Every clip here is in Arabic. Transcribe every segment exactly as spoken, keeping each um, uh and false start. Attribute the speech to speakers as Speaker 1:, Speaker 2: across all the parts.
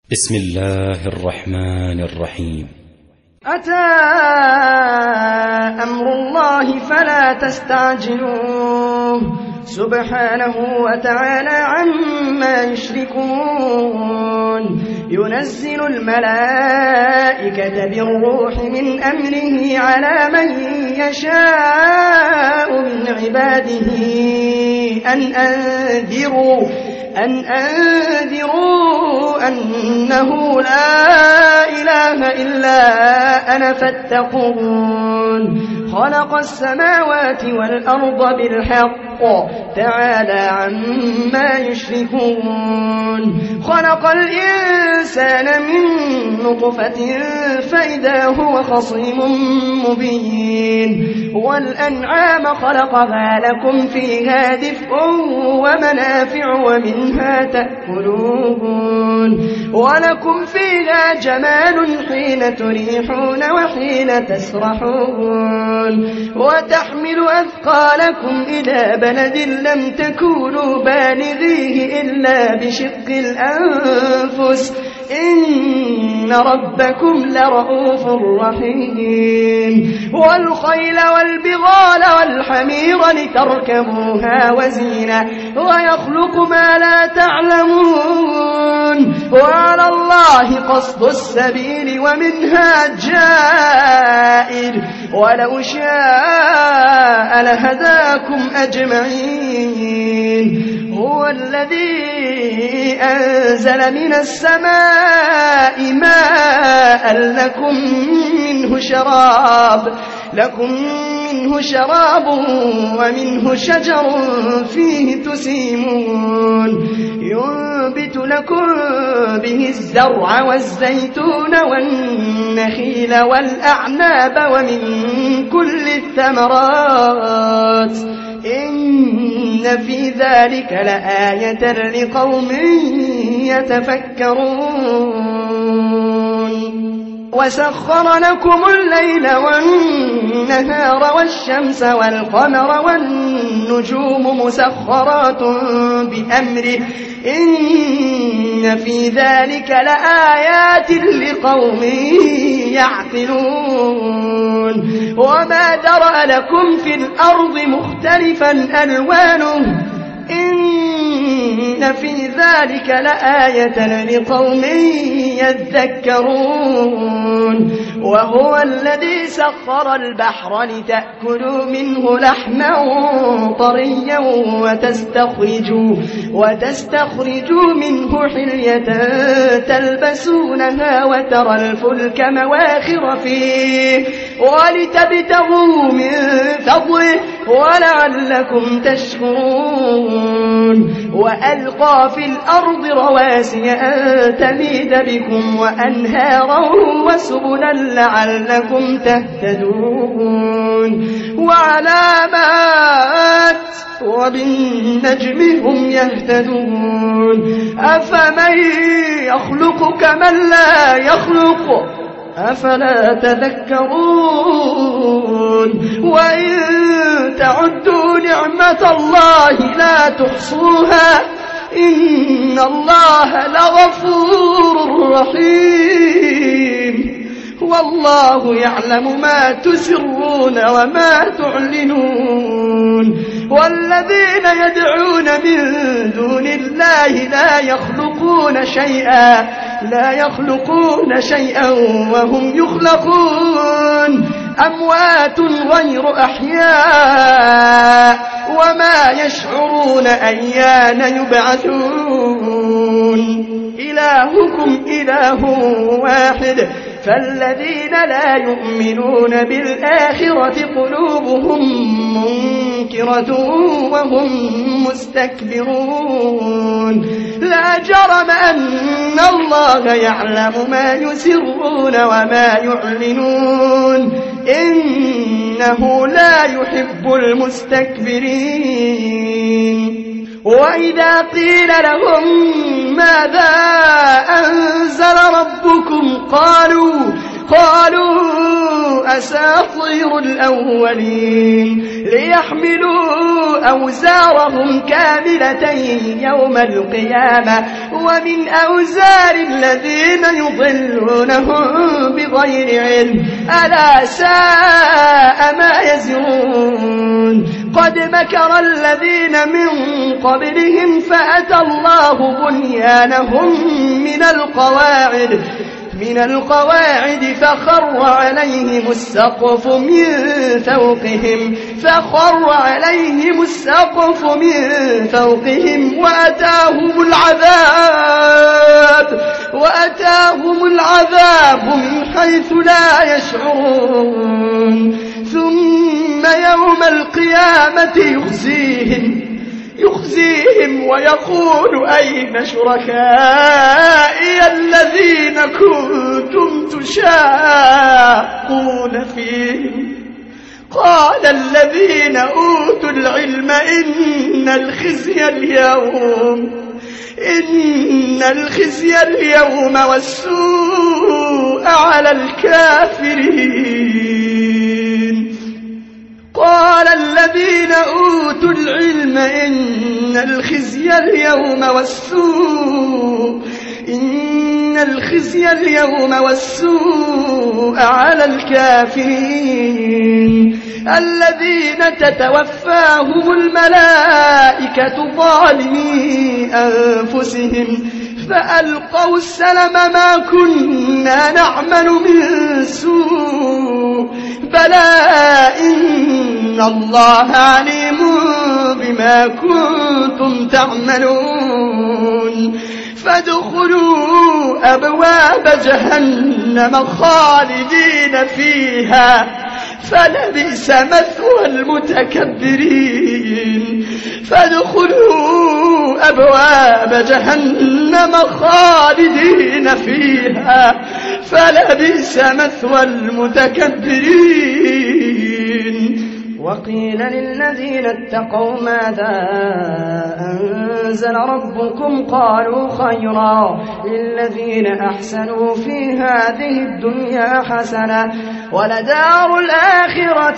Speaker 1: بسم الله الرحمن الرحيم.
Speaker 2: أتى أمر الله فلا تستعجلوه سبحانه وتعالى عما يشركون. ينزل الملائكة بالروح من أمره على من يشاء من عباده أن أنذروا أن أنذروا أنه لا إله إلا أنا فاتقون. خلق السماوات والأرض بالحق تعالى عما يشركون. خلق الإنسان من نطفة فإذا هو خصيم مبين. والأنعام خلقها لكم فيها دفء ومنافع ومنها تأكلون ولكم فيها جمال حين تريحون وحين تسرحون. وتحمل أثقالكم إلى بلد لم تكونوا بالغيه إلا بشق الأنفس إن ربكم لرؤوف رحيم. والخيل والبغال والحمير لتركبوها وزينة ويخلق ما لا تعلمون. وعلى الله قصد السبيل ومنها جائر ولو شاء لهداكم أجمعين. هو الذي أنزل من السماء ماء لكم منه شراب لكم منه شراب ومنه شجر فيه تسيمون. ينبت لكم به الزرع والزيتون والنخيل والأعناب ومن كل الثمرات إن في ذلك لآية لقوم يتفكرون. وسخر لكم الليل والنهار والشمس والقمر والنجوم مسخرات بأمره إن في ذلك لآيات لقوم يعقلون. وما ذرأ لكم في الأرض مختلفا ألوانه إن في ذلك لآية لقوم يذكرون. وهو الذي سخر البحر لتأكلوا منه لحما طريا وتستخرجوا, وتستخرجوا منه حلية تلبسونها وترى الفلك مواخر فيه ولتبتغوا من فضله ولعلكم تشكرون. وألقى في الأرض رواسي أن تميد بكم وأنهارا وسبلا لعلكم تهتدون. وعلامات وبالنجم هم يهتدون. أفمن يخلق كمن لا يخلق أفلا تذكرون. وإن تعدوا نعمة الله لا تحصوها إن الله لغفور رحيم. والله يعلم ما تسرون وما تعلنون. والذين يدعون من دون الله لا يخلقون شيئا لا يخلقون شيئا وهم يخلقون. أموات غير أحياء وما يشعرون أيان يبعثون. إلهكم إله واحد فالذين لا يؤمنون بالآخرة قلوبهم منكرة وهم مستكبرون. لا جرم أن الله يعلم ما يسرون وما يعلنون إنه لا يحب المستكبرين. وإذا قيل لهم ماذا أنزل ربكم قالوا قالوا أساطير الأولين ليحملوا أوزارهم كاملة يوم القيامة ومن أوزار الذين يضلونهم بغير علم ألا ساء ما يزرون قد مكر الذين من قبلهم فأتى الله بنيانهم من القواعد من القواعد فخر عليهم السقف من فوقهم فخر عليهم السقف من فوقهم وأتاهم العذاب وأتاهم العذاب من حيث لا يشعرون ثم يوم القيامة يخزيهم يخزيهم ويقول أين شركائي الذين كنتم تشاقون فيهم قال الذين أوتوا العلم إن الخزي اليوم إن الخزي اليوم والسوء على الكافرين قال الذين أوتوا العلم إن الخزي اليوم والسوء إن الخزي اليوم والسوء على الكافرين الذين تتوفاهم الملائكة ظالمي أنفسهم فألقوا السلم ما كنا نعمل من سوء بلى إن الله عليم بما كنتم تعملون فادخلوا أبواب جهنم خالدين فيها فلبئس مثوى المتكبرين فادخلوا أبواب جهنم خالدين فيها فلبئس مثوى المتكبرين وقيل للذين اتقوا ماذا أنزل ربكم قالوا خيرا للذين أحسنوا في هذه الدنيا حسنة ولدار الآخرة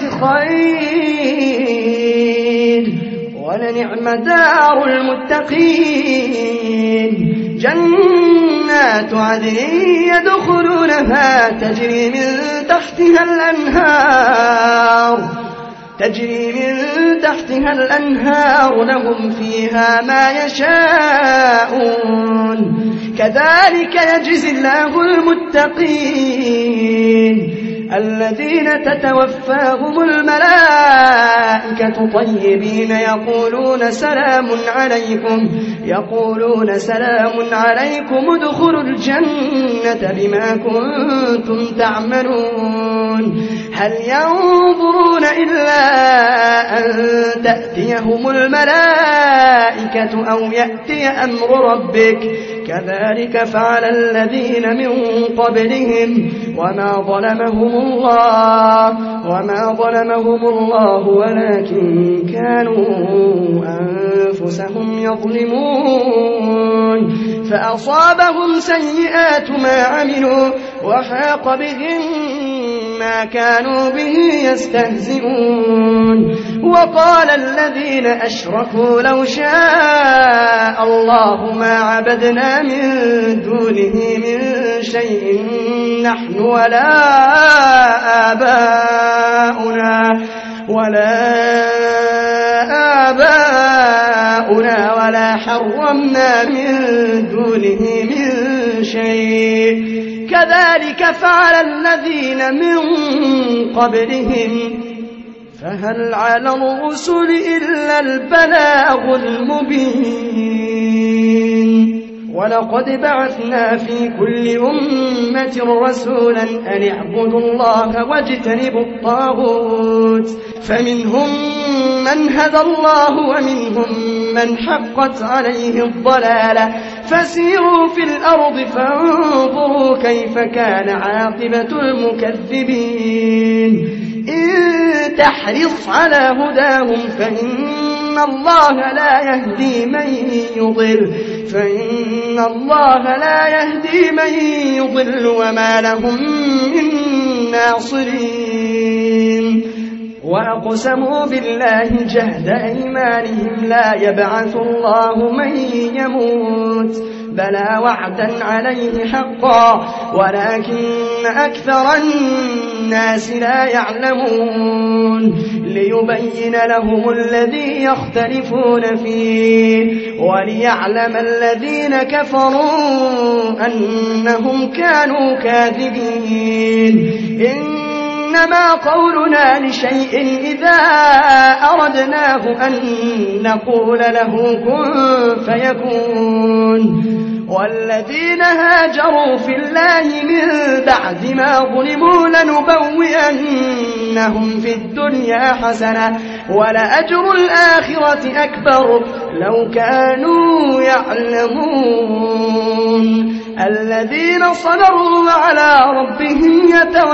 Speaker 2: خير ولنعم دار المتقين جنات عدن يدخلونها تجري من تحتها الأنهار تجري من تحتها الأنهار لهم فيها ما يشاءون كذلك يجزي الله المتقين الذين تتوفاهم الملائكة طيبين يقولون سلام عليكم يقولون سلام عليكم ادخلوا الجنة بما كنتم تعملون هل ينظرون إلا أن تأتيهم الملائكة أو يأتي أمر ربك كذلك فعل الذين من قبلهم وما ظلمهم الله وما ظلمهم الله ولكن كانوا أنفسهم يظلمون فأصابهم سيئات ما عملوا وحاق بهم ما كانوا به يستهزئون وقال الذين أشركوا لو شاء الله ما عبدنا من دونه من شيء نحن ولا آباؤنا ولا آباؤنا ولا حرمنا من دونه من شيء كذلك فعل الذين من قبلهم فهل على الرسل إلا البلاغ المبين ولقد بعثنا في كل أمة رسولا أن اعبدوا الله واجتنبوا الطاغوت فمنهم من هدى الله ومنهم من حقت عليه الضلالة فسيروا في الأرض فانظروا كيف كان عاقبة المكذبين إن تحرص على هداهم فإن الله لا يهدي من يضل فإن الله لا يهدي من يضل وما لهم من ناصرين وأقسموا بالله جهد أيمانهم لا يبعث الله من يموت بلى وعدا عليه حقا ولكن أكثر الناس لا يعلمون ليبين لهم الذي يختلفون فيه وليعلم الذين كفروا أنهم كانوا كاذبين. إنما قولنا لشيء إذا أردناه أن نقول له كن فيكون. والذين هاجروا في الله من بعد ما ظلموا لنبوئنهم في الدنيا حسنة ولأجر الآخرة أكبر لو كانوا يعلمون. الذين صبروا وعلى ربهم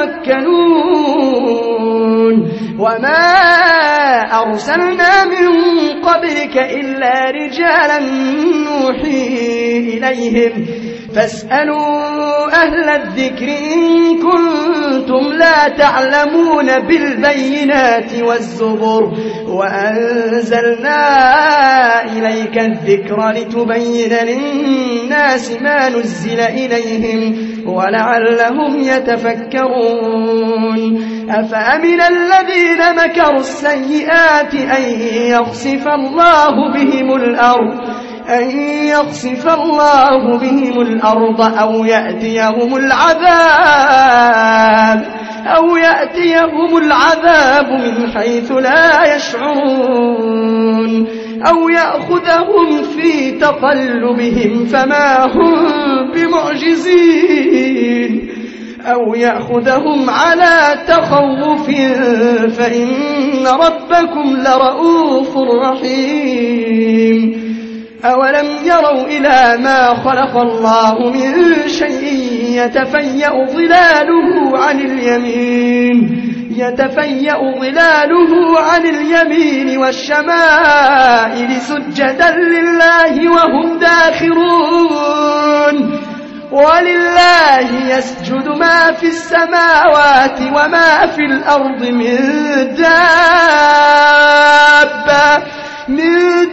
Speaker 2: يتوكلون. وما أرسلنا من قبلك إلا رجالا نوحي إليهم فاسألوا أهل الذكر إن كنتم لا تعلمون بالبينات والزبر وأنزلنا إليك الذكر لتبين للناس ما نزل إليهم ولعلهم يتفكرون. أفأمن الذين مكروا السيئات أن يخسف الله بهم الأرض أن يخسف الله بهم الأرض أو يأتيهم العذاب أو يأتيهم العذاب من حيث لا يشعرون أو يأخذهم في تقلبهم فما هم بمعجزين أو يأخذهم على تخوف فإن ربكم لرؤوف رحيم. أولم يروا إلى ما خلق الله من شيء يتفيأ ظلاله عن اليمين يتفيأ ظلاله عن اليمين والشمائل سجدا لله وهم داخرون. ولله يسجد ما في السماوات وما في الأرض من دابة من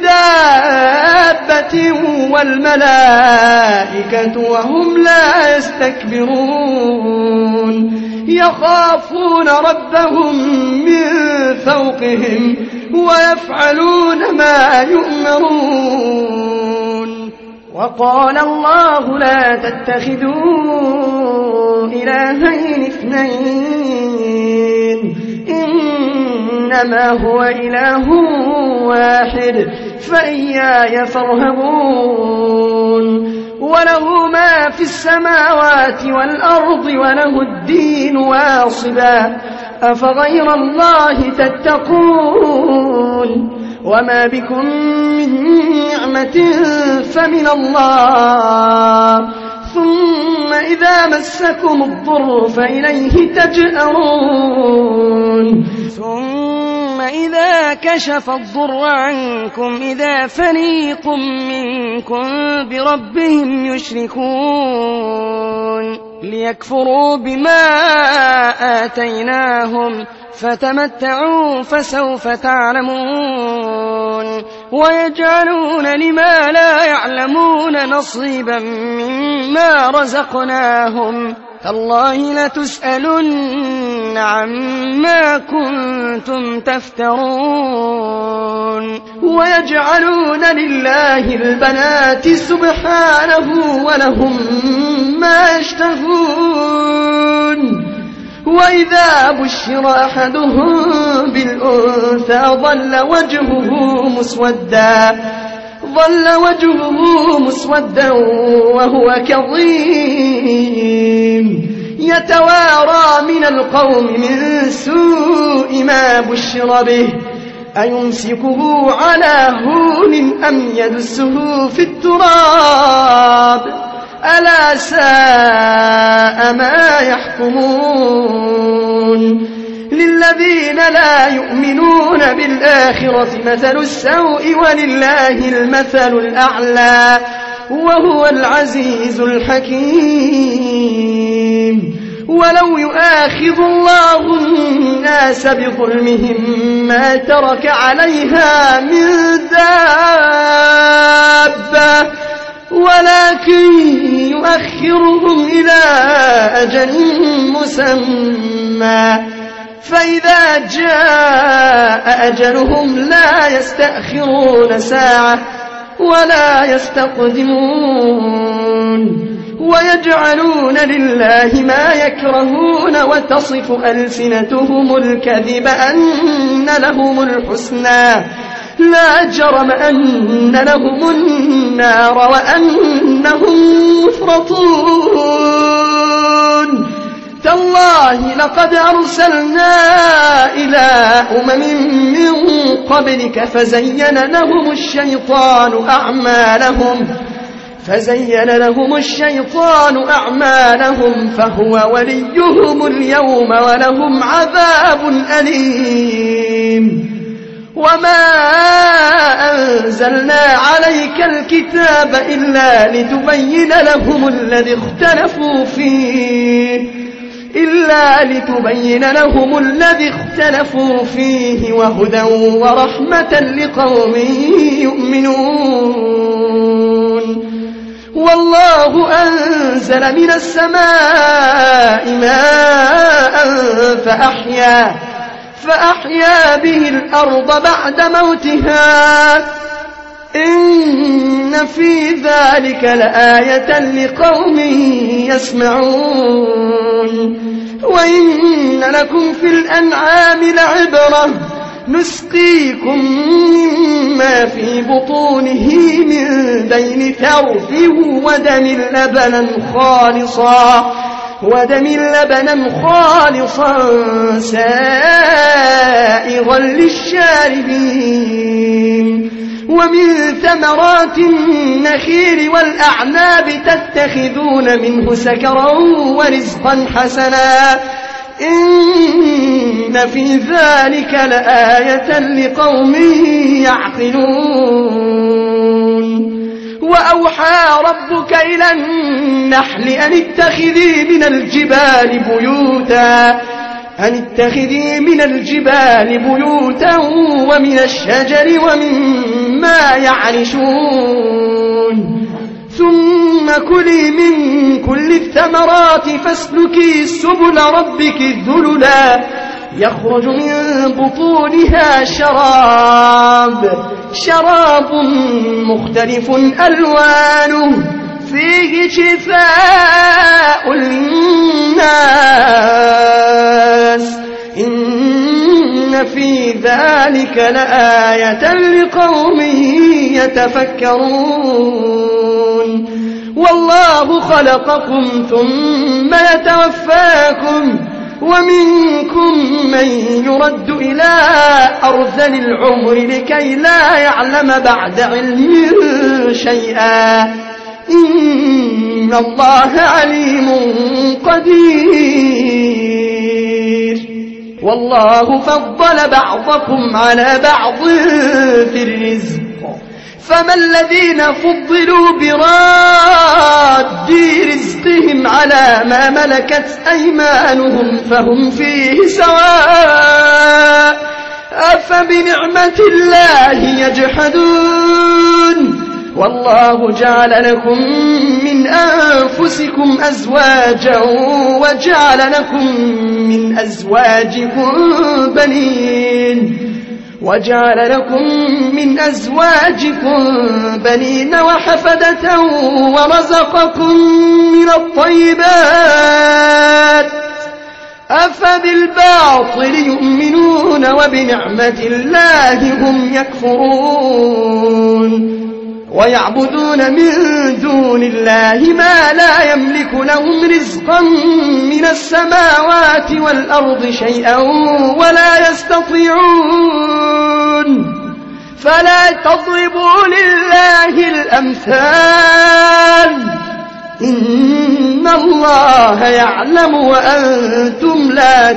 Speaker 2: دابة والملائكة وهم لا يستكبرون يخافون ربهم من فوقهم ويفعلون ما يؤمرون. وقال الله لا تتخذوا إلهين اثنين إنما هو إله واحد فإياي فارهبون. وله ما في السماوات والأرض وله الدين واصبا أفغير الله تتقون. وما بكم من نعمة فمن الله ثم إذا مسكم الضر فإليه تجأرون. ثم إذا كشف الضر عنكم إذا فريق منكم بربهم يشركون ليكفروا بما آتيناهم فتمتعوا فسوف تعلمون. ويجعلون لما لا يعلمون نصيبا مما رزقناهم تالله لتسألن عما كنتم تفترون. ويجعلون لله البنات سبحانه ولهم ما يشتهون. وإذا بشر أحدهم بالأنثى ظل وجهه مسودا ظل وجهه مسودا وهو كظيم يتوارى من القوم من سوء ما بشر به أيمسكه على هون أم يدسه في التراب ألا ساء ما يحكمون. للذين لا يؤمنون بالآخرة مثل السوء ولله المثل الأعلى وهو العزيز الحكيم. ولو يؤاخذ الله الناس بظلمهم ما ترك عليها من دابة ولكن يؤخرهم إلى أجل مسمى فإذا جاء أجلهم لا يستأخرون ساعة ولا يستقدمون ويجعلون لله ما يكرهون وتصف ألسنتهم الكذب أن لهم الحسنى لا جرم أن لهم النار وأنهم مفرطون تالله لقد أرسلنا إلى أمم من قبلك فزين لهم الشيطان أعمالهم فزين لهم الشيطان أعمالهم فهو وليهم اليوم ولهم عذاب أليم وما أنزلنا عليك الكتاب إلا لتبين لهم الذي اختلفوا فيه إلا لتبين لهم الذي اختلفوا فيه وهدى ورحمة لقوم يؤمنون والله أنزل من السماء ماء فأحيا فأحيا به الأرض بعد موتها إن في ذلك لآية لقوم يسمعون وإن لكم في الأنعام لعبرة نسقيكم مما في بطونه من بين فرث ودم لبنا خالصا ودم لبنا خالصا سائغا للشاربين ومن ثمرات النخيل والأعناب تتخذون منه سكرا ورزقا حسنا إن في ذلك لآية لقوم يعقلون وأوحى ربك إلى النحل أن اتخذي من الجبال بيوتا أن اتخذي من الجبال بيوتا ومن الشجر ومما يعرشون ثم كلي من كل الثمرات فاسلكي سبل ربك ذللا يخرج من بطونها شراب شراب مختلف ألوانه فيه شفاء للناس إن في ذلك لآية لقوم يتفكرون والله خلقكم ثم يتوفاكم ومنكم من يرد إلى أرذل العمر لكي لا يعلم بعد علم شيئا إن الله عليم قدير والله فضل بعضكم على بعض في الرزق فما الذين فضلوا براد رزقهم على ما ملكت أيمانهم فهم فيه سواء أفبنعمة الله يجحدون والله جعل لكم من أنفسكم أزواجا وجعل لكم من أزواجكم بنين وجعل لكم من أزواجكم بنين وحفدة ورزقكم من الطيبات أفبالباطل يؤمنون وبنعمة الله هم يكفرون ويعبدون من دون الله ما لا يملك لهم رزقا من السماوات والأرض شيئا ولا يستطيعون فلا تضربوا لله الأمثال إن الله يعلم وأنتم لا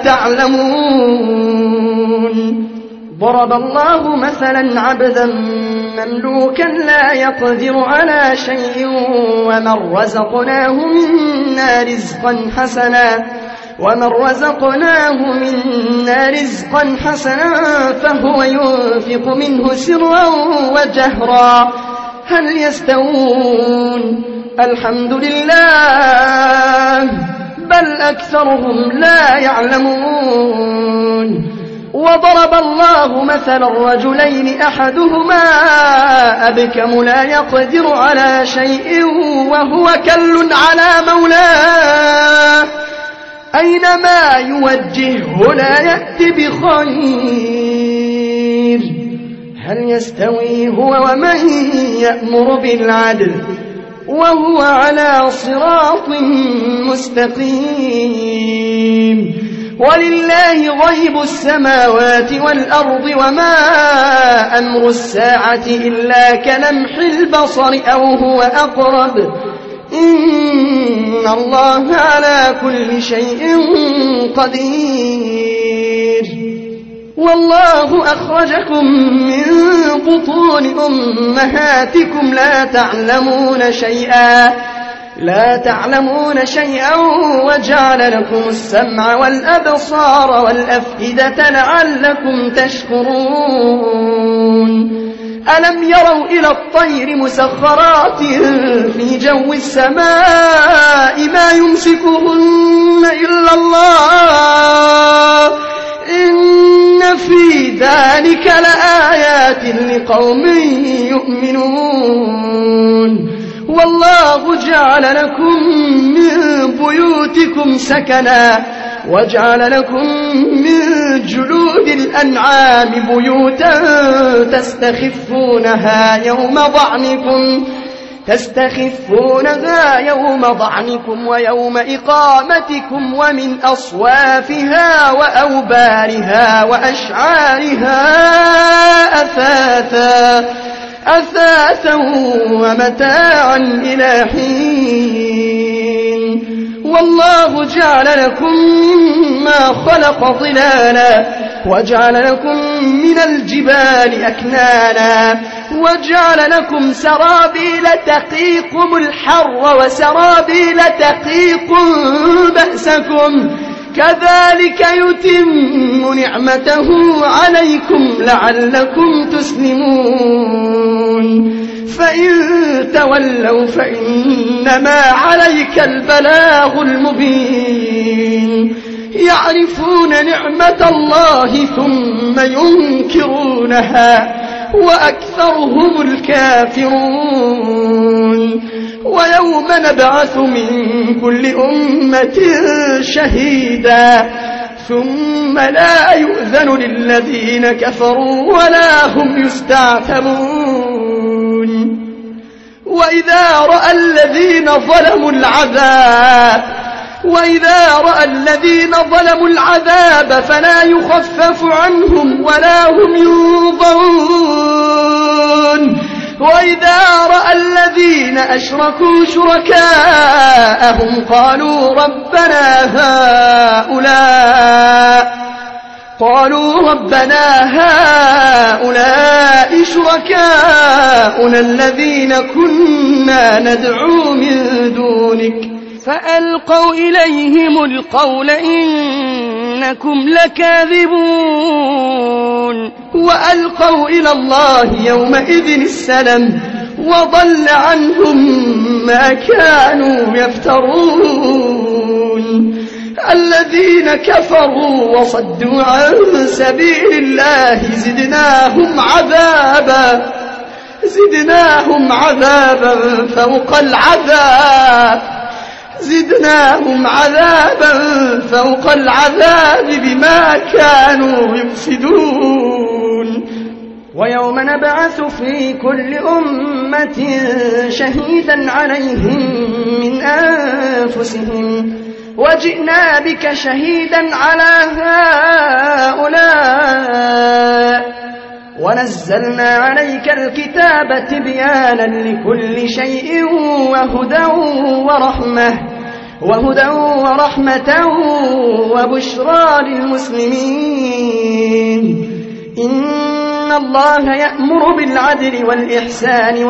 Speaker 2: تعلمون ضرب الله مثلا عبدا مملوكا لا يقدر على شيء ومن رزقناه منا رزقا حسنا ومن رزقناه منا رزقا حسنا فهو ينفق منه سرا وجهرا هل يستوون؟ الحمد لله بل أكثرهم لا يعلمون. وضرب الله مثلا الرجلين أحدهما أبكم لا يقدر على شيء وهو كل على مولاه أينما يوجهه لا يأتي بخير هل يستوي هو ومن يأمر بالعدل وهو على صراط مستقيم؟ ولله غيب السماوات والأرض وما أمر الساعة إلا كلمح البصر أو هو أقرب إن الله على كل شيء قدير. والله أخرجكم من بطون أمهاتكم لا تعلمون شيئا لا تعلمون شيئا وجعل لكم السمع والأبصار والأفئدة لعلكم تشكرون. ألم يروا إلى الطير مسخرات في جو السماء ما يمسكهن إلا الله إن في ذلك لآيات لقوم يؤمنون. والله جعل لكم من بيوتكم سكنا وجعل لكم من جلود الأنعام بيوتا تستخفونها يوم ضعنكم تستخفونها يوم ضعنكم ويوم إقامتكم ومن أصوافها وأوبارها وأشعارها أثاثا أثاثا ومتاعا إلى حين. والله جعل لكم مما خلق ظلالا وجعل لكم من الجبال أكنانا وجعل لكم سرابيل تقيكم الحر وسرابيل تقيكم بأسكم كذلك يتم نعمته عليكم لعلكم تسلمون. فإن تولوا فإنما عليك البلاغ المبين. يعرفون نعمة الله ثم ينكرونها وأكثرهم الكافرون. ويوم نبعث من كل أمة شهيدا ثم لا يؤذن للذين كفروا ولا هم يستعتبون. وإذا رأى الذين ظلموا العذاب وإذا رأى الذين ظلموا العذاب فلا يخفف عنهم ولا هم ينظرون. وإذا رأى الذين أشركوا شركاءهم قالوا ربنا هؤلاء قالوا ربنا هؤلاء شركاؤنا الذين كنا ندعو من دونك فألقوا إليهم القول إنكم لكاذبون. وألقوا إلى الله يومئذ السلام وضل عنهم ما كانوا يفترون. الذين كفروا وصدوا عن سبيل الله زدناهم عذابا زدناهم عذابا فوق العذاب زدناهم عذابا فوق العذاب بما كانوا يفسدون. ويوم نبعث في كل أمة شهيدا عليهم من أنفسهم وجئنا بك شهيدا على هؤلاء ونزلنا عليك الكتاب تبيانا لكل شيء وهدى ورحمة وهدى ورحمة وبشرى للمسلمين. إن الله يأمر بالعدل والإحسان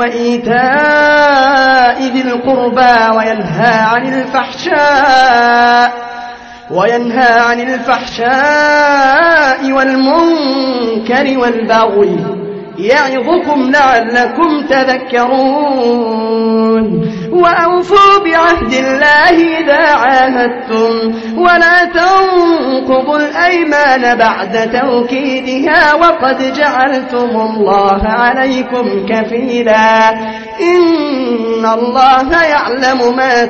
Speaker 2: وإيتاء ذي القربى وينهى عن الفحشاء وينهى عن الفحشاء والمنكر والبغي يعظكم لعلكم تذكرون وأوفوا بعهد الله إذا عاهدتم ولا تنقضوا الأيمان بعد توكيدها وقد جعلتم الله عليكم كفيلا إن الله يعلم ما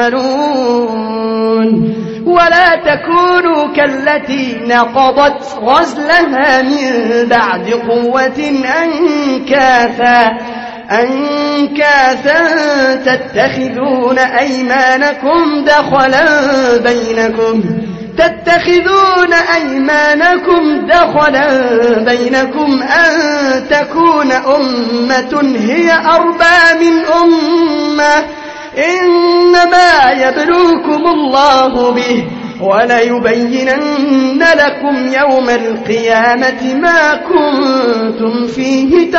Speaker 2: تفعلون ولا تكونوا كالتي نقضت غزلها من بعد قوة أنكاثا أنكاثا تتخذون أيمانكم دخلا بينكم تتخذون أيمانكم دخلا بينكم أن تكون أمة هي أربى من أمة إنما يبلوكم الله به وليبينن لكم يوم القيامة ما كنتم فيه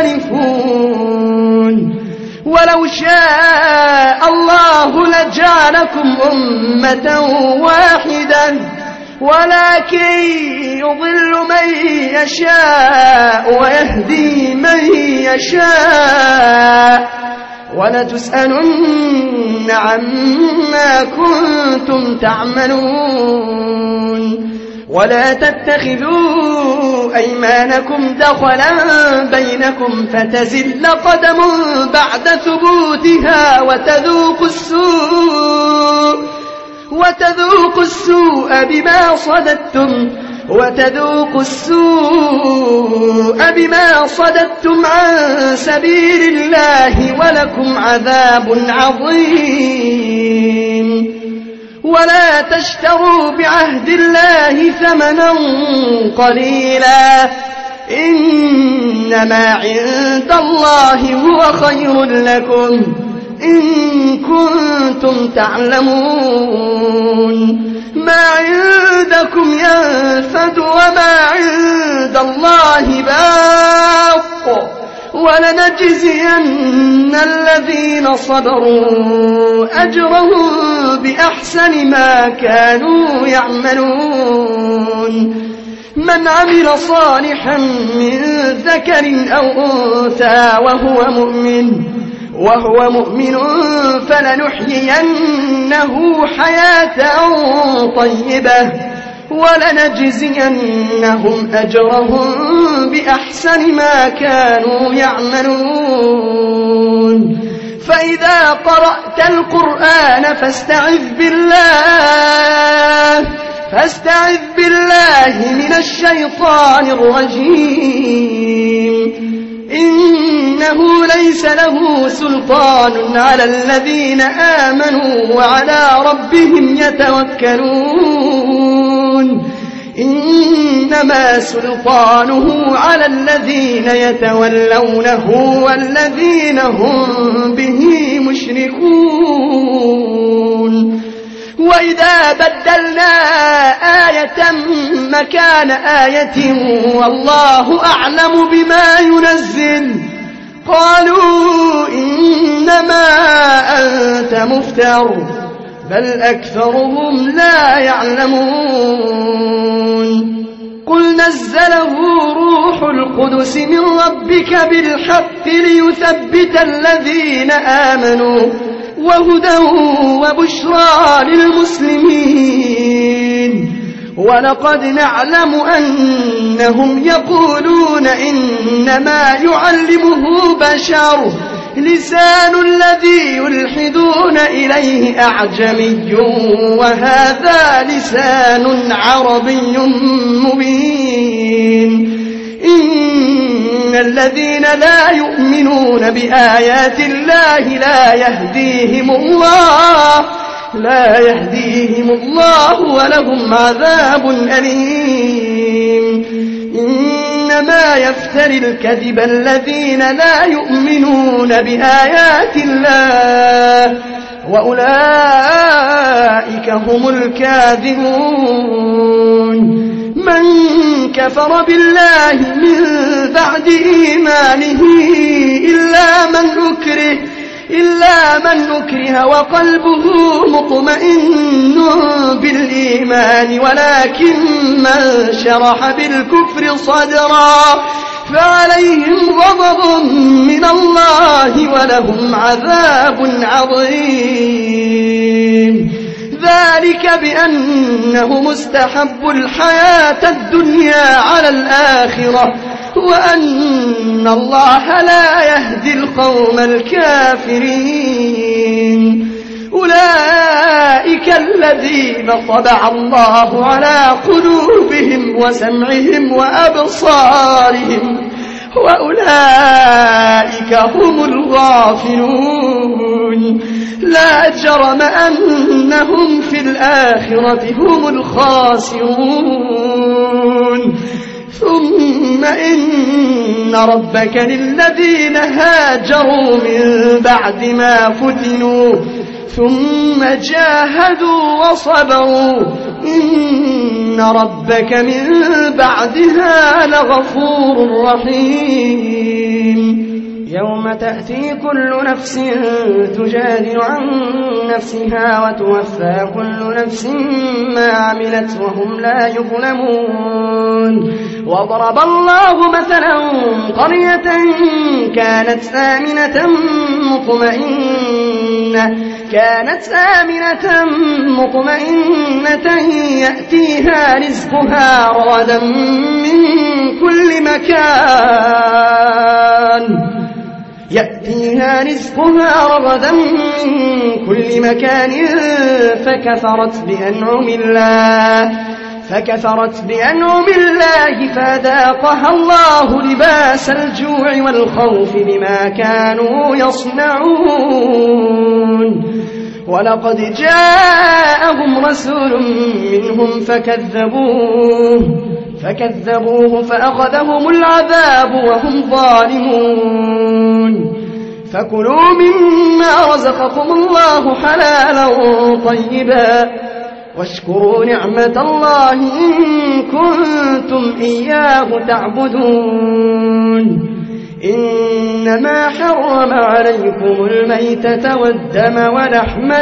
Speaker 2: تختلفون ولو شاء الله لجعلكم أمة واحدة ولكن يضل من يشاء ويهدي من يشاء ولتسألن عما كنتم تعملون ولا تتخذوا أيمانكم دخلا بينكم فتزل قدم بعد ثبوتها وتذوقوا السوء وتذوقوا السوء بما صددتم وتذوقوا السوء بما صددتم عن سبيل الله ولكم عذاب عظيم ولا تشتروا بعهد الله ثمنا قليلا إنما عند الله هو خير لكم إن كنتم تعلمون ما عندكم ينفد وما عند الله باق ولنجزين الذين صبروا أجرهم بأحسن ما كانوا يعملون من عمل صالحا من ذكر أو أنثى وهو مؤمن وهو مؤمن فلنحيينه حياة طيبة ولنجزينهم أجرهم بأحسن ما كانوا يعملون فإذا قرأت القرآن فاستعذ بالله فاستعذ بالله من الشيطان الرجيم إنه ليس له سلطان على الذين آمنوا وعلى ربهم يتوكلون إنما سلطانه على الذين يتولونه والذين هم به مشركون وإذا بدلنا آية مكان آية والله أعلم بما ينزل قالوا إنما أنت مفتر بل أكثرهم لا يعلمون قل نزله روح القدس من ربك بالحق ليثبت الذين آمنوا وهدى وبشرى للمسلمين ولقد نعلم أنهم يقولون إنما يعلمه بشر لسان الذي يلحدون إليه أعجمي وهذا لسان عربي مبين إن الذين لا يؤمنون بآيات الله لا يهديهم الله لا يهديهم الله ولهم عذاب أليم إنما يفتري الكذب الذين لا يؤمنون بآيات الله وأولئك هم الكاذبون من كفر بالله من بعد إيمانه إلا من أكره إلا من أكره وقلبه مطمئن بالإيمان ولكن من شرح بالكفر صدرا فعليهم غضب من الله ولهم عذاب عظيم. ذلك بأنه مستحب الحياة الدنيا على الآخرة وأن الله لا يهدي القوم الكافرين. أولئك الذين طبع الله على قلوبهم وسمعهم وأبصارهم وأولئك هم الغافلون. لا جرم أنهم في الآخرة هم الخاسرون. ثم إن ربك للذين هاجروا من بعد ما فتنوا ثم جاهدوا وصبروا إن ربك من بعدها لغفور رحيم. يوم تأتي كل نفس تجادل عن نفسها وتوفى كل نفس ما عملت وهم لا يظلمون. وضرب الله مثلا قرية كانت آمنة مطمئنة كانت آمنة مطمئنة يأتيها رزقها رغدا من كل مكان يأتيها رزقها رغدا من كل مكان فكفرت بأنعم الله فكفرت بأنعم الله فذاقها الله لباس الجوع والخوف بما كانوا يصنعون. ولقد جاءهم رسول منهم فكذبوه فكذبوه فأخذهم العذاب وهم ظالمون. فكلوا مما رزقكم الله حلالا طيبا واشكروا نعمة الله إن كنتم إياه تعبدون. إنما حرم عليكم الميتة والدم ولحم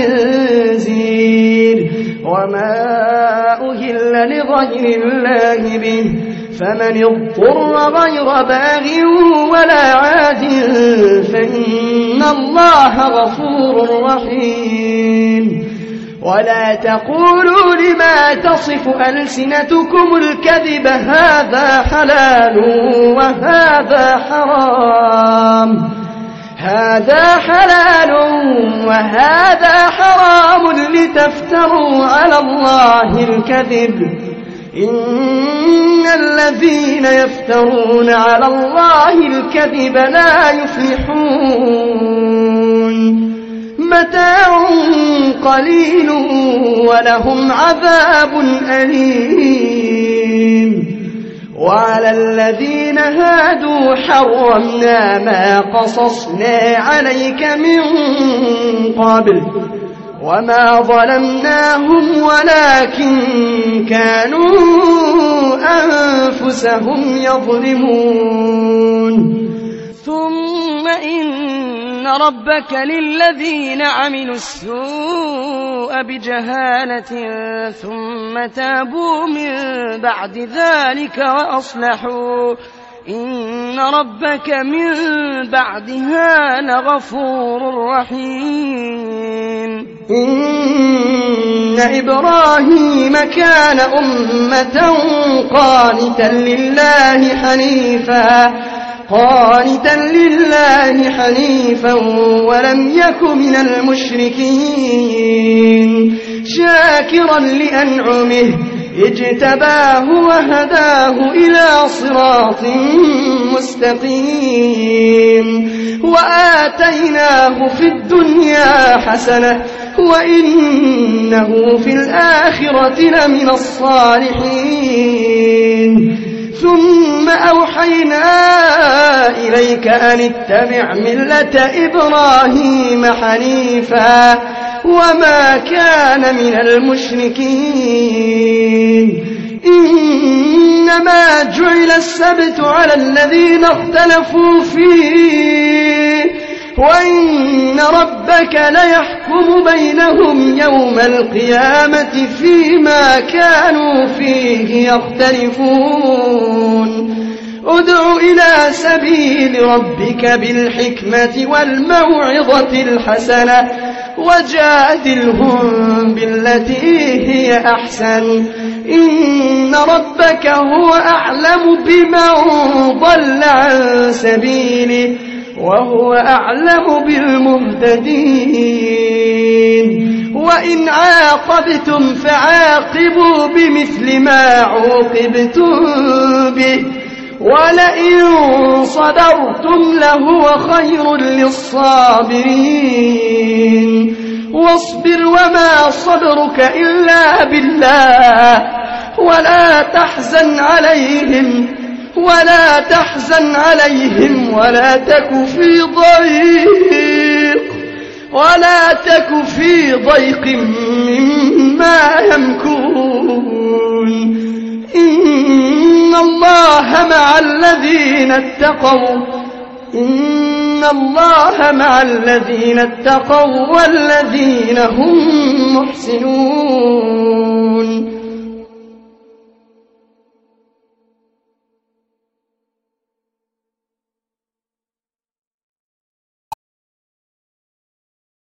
Speaker 2: الخنزير وما أهل لغير الله به فمن اضطر غير باغ ولا عاد فإن الله غفور رحيم. ولا تقولوا لما تصف ألسنتكم الكذب هذا حلال وهذا حرام هذا حلال وهذا حرام لتفتروا على الله الكذب إن الذين يفترون على الله الكذب لا يفلحون. متاع قليل ولهم عذاب أليم. وعلى الذين هادوا حرمنا ما قصصنا عليك من قبل وما ظلمناهم ولكن كانوا أنفسهم يظلمون.
Speaker 3: ثم إن ربك للذين عملوا السوء بجهالة ثم تابوا من بعد ذلك وأصلحوا إن ربك من بعدها لغفور رحيم.
Speaker 2: إن إبراهيم كان أمة قانتا لله حنيفا قانتا لله حنيفا ولم يك من المشركين شاكرا لأنعمه اجتباه وهداه إلى صراط مستقيم وآتيناه في الدنيا حسنة وإنه في الآخرة لمن الصالحين. ثم أوحينا إليك أن اتبع ملة إبراهيم حنيفا وما كان من المشركين. إنما جعل السبت على الذين اختلفوا فيه وإن ربك ليحكم بينهم يوم القيامة فيما كانوا فيه يختلفون ادع إلى سبيل ربك بالحكمة والموعظة الحسنة وجادلهم بالتي هي أحسن إن ربك هو أعلم بمن ضل عن سبيله وهو أعلم بالمهتدين وإن عاقبتم فعاقبوا بمثل ما عوقبتم به ولئن صبرتم لهو خير للصابرين واصبر وما صبرك إلا بالله ولا تحزن عليهم ولا تحزن عليهم ولا تك في ضيق ولا تك في ضيق مما يمكرون إن الله مع الذين اتقوا إن الله مع الذين اتقوا والذين هم محسنون